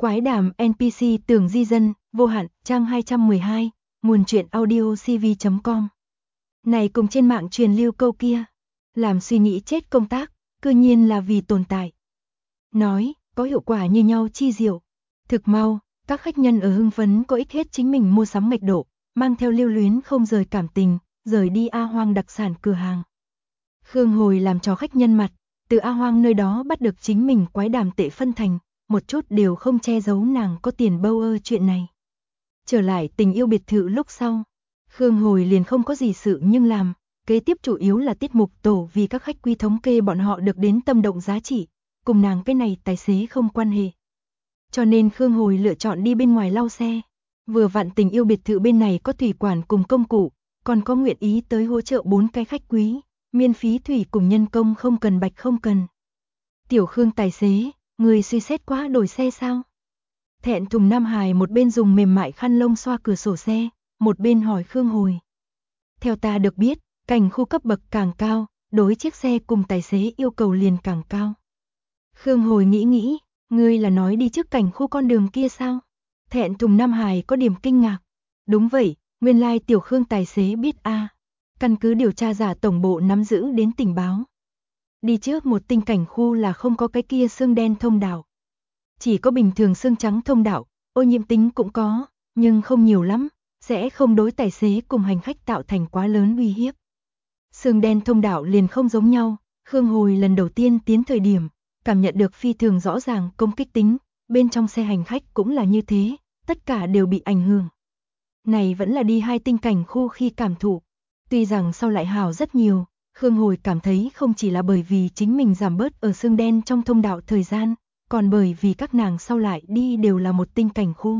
Quái đàm NPC tưởng di dân, vô hạn, trang 212, nguồn truyện audio cv.com. Này cùng trên mạng truyền lưu câu kia, làm suy nghĩ chết công tác, cư nhiên là vì tồn tại. Nói, có hiệu quả như nhau chi diệu. Thực mau, các khách nhân ở hưng phấn có ích hết chính mình mua sắm mạch độ, mang theo lưu luyến không rời cảm tình, rời đi A Hoang đặc sản cửa hàng. Khương Hồi làm cho khách nhân mặt, từ A Hoang nơi đó bắt được chính mình quái đàm tệ phân thành, một chút đều không che giấu nàng có tiền bâu ơ chuyện này. Trở lại tình yêu biệt thự lúc sau, Khương Hồi liền không có gì sự nhưng làm, kế tiếp chủ yếu là tiết mục tổ vì các khách quý thống kê bọn họ được đến tâm động giá trị, cùng nàng cái này tài xế không quan hệ. Cho nên Khương Hồi lựa chọn đi bên ngoài lau xe, vừa vặn tình yêu biệt thự bên này có thủy quản cùng công cụ, còn có nguyện ý tới hỗ trợ 4 cái khách quý, miễn phí thủy cùng nhân công không cần bạch không cần. Tiểu Khương tài xế, người suy xét quá đổi xe sao? Thẹn thùng Nam Hải một bên dùng mềm mại khăn lông xoa cửa sổ xe, một bên hỏi Khương Hồi. Theo ta được biết, cảnh khu cấp bậc càng cao, đối chiếc xe cùng tài xế yêu cầu liền càng cao. Khương Hồi nghĩ, ngươi là nói đi trước cảnh khu con đường kia sao? Thẹn thùng Nam Hải có điểm kinh ngạc. Đúng vậy, nguyên lai Tiểu Khương tài xế biết a. Căn cứ điều tra giả tổng bộ nắm giữ đến tình báo. Đi trước một tinh cảnh khu là không có cái kia xương đen thông đạo. Chỉ có bình thường xương trắng thông đạo, ô nhiễm tính cũng có, nhưng không nhiều lắm, sẽ không đối tài xế cùng hành khách tạo thành quá lớn uy hiếp. Xương đen thông đạo liền không giống nhau, Khương Hồi lần đầu tiên tiến thời điểm, cảm nhận được phi thường rõ ràng công kích tính, bên trong xe hành khách cũng là như thế, tất cả đều bị ảnh hưởng. Này vẫn là đi 2 tinh cảnh khu khi cảm thụ, tuy rằng sau lại hào rất nhiều, Khương Hồi cảm thấy không chỉ là bởi vì chính mình giảm bớt ở xương đen trong thông đạo thời gian, còn bởi vì các nàng sau lại đi đều là một tinh cảnh khu.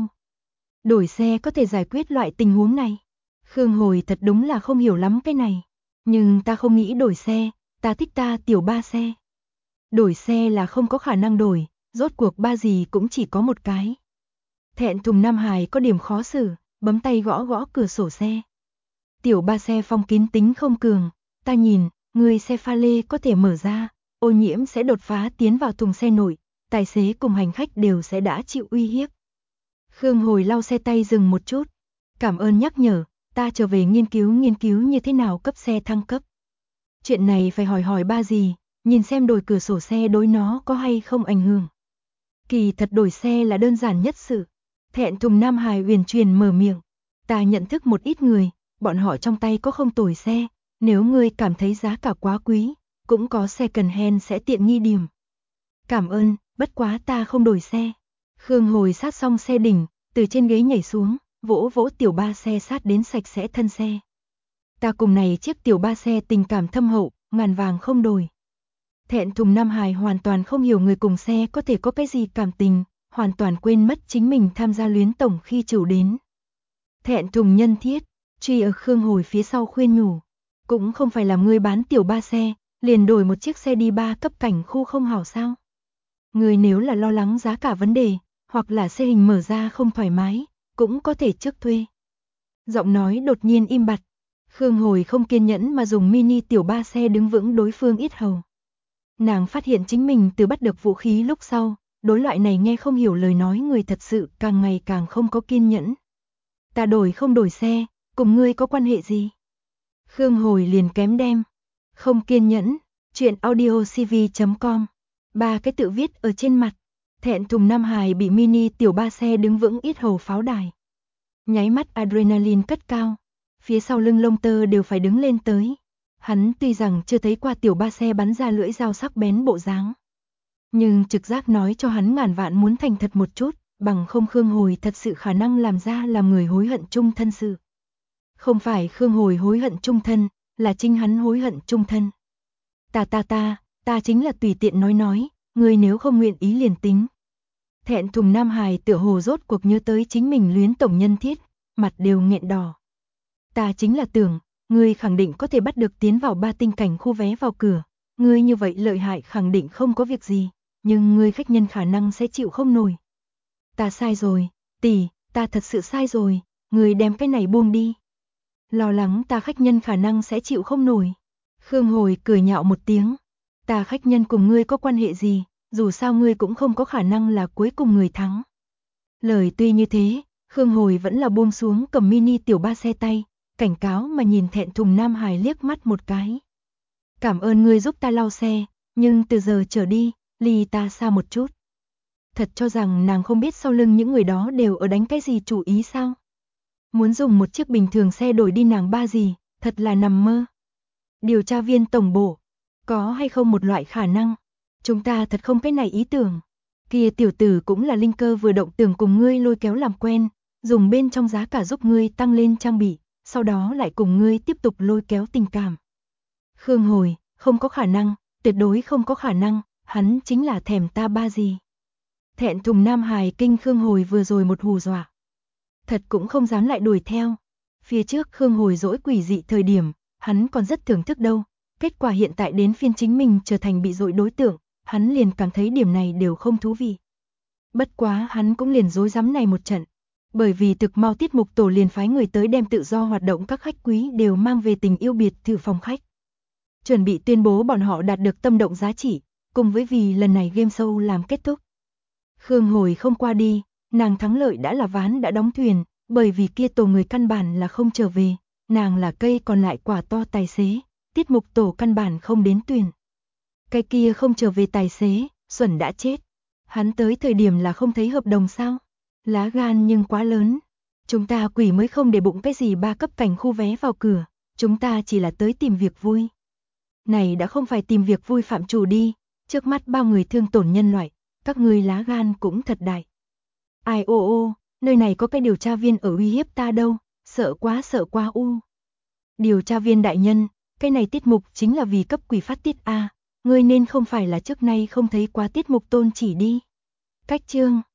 Đổi xe có thể giải quyết loại tình huống này. Khương Hồi thật đúng là không hiểu lắm cái này. Nhưng ta không nghĩ đổi xe, ta thích ta tiểu ba xe. Đổi xe là không có khả năng đổi, rốt cuộc ba gì cũng chỉ có một cái. Thẹn thùng Nam Hải có điểm khó xử, bấm tay gõ cửa sổ xe. Tiểu ba xe phong kín tính không cường, ta nhìn, người xe pha lê có thể mở ra, ô nhiễm sẽ đột phá tiến vào thùng xe nội, tài xế cùng hành khách đều sẽ đã chịu uy hiếp. Khương Hồi lau xe tay dừng một chút. Cảm ơn nhắc nhở, ta trở về nghiên cứu như thế nào cấp xe thăng cấp. Chuyện này phải hỏi ba gì, nhìn xem đổi cửa sổ xe đối nó có hay không ảnh hưởng. Kỳ thật đổi xe là đơn giản nhất sự. Thẹn thùng Nam Hải uyển chuyển mở miệng. Ta nhận thức một ít người, bọn họ trong tay có không tồi xe, nếu ngươi cảm thấy giá cả quá quý, cũng có xe cần hen sẽ tiện nghi điểm. Cảm ơn, bất quá ta không đổi xe. Khương Hồi sát xong xe đỉnh, từ trên ghế nhảy xuống, vỗ tiểu ba xe sát đến sạch sẽ thân xe. Ta cùng này chiếc tiểu ba xe tình cảm thâm hậu, ngàn vàng không đổi. Thẹn thùng Nam Hải hoàn toàn không hiểu người cùng xe có thể có cái gì cảm tình, hoàn toàn quên mất chính mình tham gia luyến tổng khi chủ đến. Thẹn thùng nhân thiết, truy ở Khương Hồi phía sau khuyên nhủ. Cũng không phải là ngươi bán tiểu ba xe, liền đổi một chiếc xe đi 3 cấp cảnh khu không hảo sao. Người nếu là lo lắng giá cả vấn đề, hoặc là xe hình mở ra không thoải mái, cũng có thể trước thuê. Giọng nói đột nhiên im bặt. Khương Hồi không kiên nhẫn mà dùng mini tiểu ba xe đứng vững đối phương yết hầu. Nàng phát hiện chính mình từ bắt được vũ khí lúc sau, đối loại này nghe không hiểu lời nói người thật sự càng ngày càng không có kiên nhẫn. Ta đổi không đổi xe, cùng ngươi có quan hệ gì? Khương Hồi liền kém đem. Không kiên nhẫn, chuyện audio cv.com. 3 cái tự viết ở trên mặt. Thẹn thùng Nam Hải bị mini tiểu ba xe đứng vững yết hầu pháo đài. Nháy mắt adrenaline cất cao, phía sau lưng lông tơ đều phải đứng lên tới. Hắn tuy rằng chưa thấy qua tiểu ba xe bắn ra lưỡi dao sắc bén bộ dáng, nhưng trực giác nói cho hắn ngàn vạn muốn thành thật một chút, bằng không Khương Hồi thật sự khả năng làm ra làm người hối hận chung thân sự. Không phải Khương Hồi hối hận chung thân, là chính hắn hối hận chung thân. Ta chính là tùy tiện nói, người nếu không nguyện ý liền tính. Thẹn thùng Nam Hải tựa hồ rốt cuộc nhớ tới chính mình luyến tổng nhân thiết, mặt đều nghẹn đỏ. Ta chính là tưởng, ngươi khẳng định có thể bắt được tiến vào 3 tinh cảnh khu vé vào cửa, ngươi như vậy lợi hại khẳng định không có việc gì, nhưng ngươi khách nhân khả năng sẽ chịu không nổi. Ta sai rồi, tỷ, ta thật sự sai rồi, ngươi đem cái này buông đi. Lo lắng ta khách nhân khả năng sẽ chịu không nổi. Khương Hồi cười nhạo một tiếng. Ta khách nhân cùng ngươi có quan hệ gì, dù sao ngươi cũng không có khả năng là cuối cùng người thắng. Lời tuy như thế, Khương Hồi vẫn là buông xuống cầm mini tiểu ba xe tay, cảnh cáo mà nhìn thẹn thùng Nam Hải liếc mắt một cái. Cảm ơn ngươi giúp ta lau xe, nhưng từ giờ trở đi, ly ta xa một chút. Thật cho rằng nàng không biết sau lưng những người đó đều ở đánh cái gì chủ ý sao? Muốn dùng một chiếc bình thường xe đổi đi nàng ba gì, thật là nằm mơ. Điều tra viên tổng bộ, có hay không một loại khả năng? Chúng ta thật không cái này ý tưởng. Kia tiểu tử cũng là linh cơ vừa động tưởng cùng ngươi lôi kéo làm quen, dùng bên trong giá cả giúp ngươi tăng lên trang bị, sau đó lại cùng ngươi tiếp tục lôi kéo tình cảm. Khương Hồi, không có khả năng, tuyệt đối không có khả năng, hắn chính là thèm ta ba gì. Thẹn thùng Nam Hải kinh Khương Hồi vừa rồi một hù dọa. Thật cũng không dám lại đuổi theo. Phía trước Khương Hồi dỗi quỷ dị thời điểm, hắn còn rất thưởng thức đâu. Kết quả hiện tại đến phiên chính mình trở thành bị dội đối tượng, hắn liền cảm thấy điểm này đều không thú vị. Bất quá hắn cũng liền dối rắm này một trận. Bởi vì thực mau tiết mục tổ liền phái người tới đem tự do hoạt động các khách quý đều mang về tình yêu biệt thự phòng khách. Chuẩn bị tuyên bố bọn họ đạt được tâm động giá trị, cùng với vì lần này game show làm kết thúc. Khương Hồi không qua đi, nàng thắng lợi đã là ván đã đóng thuyền, bởi vì kia tổ người căn bản là không trở về, nàng là cây còn lại quả to tài xế, tiết mục tổ căn bản không đến tuyển. Cái kia không trở về tài xế, xuẩn đã chết. Hắn tới thời điểm là không thấy hợp đồng sao? Lá gan nhưng quá lớn. Chúng ta quỷ mới không để bụng cái gì ba cấp cảnh khu vé vào cửa, chúng ta chỉ là tới tìm việc vui. Này đã không phải tìm việc vui phạm chủ đi, trước mắt bao người thương tổn nhân loại, các ngươi lá gan cũng thật đại. Ai ô, nơi này có cái điều tra viên ở uy hiếp ta đâu, sợ quá u. Điều tra viên đại nhân, cái này tiết mục chính là vì cấp quỷ phát tiết a, ngươi nên không phải là trước nay không thấy quá tiết mục tôn chỉ đi. Cách chương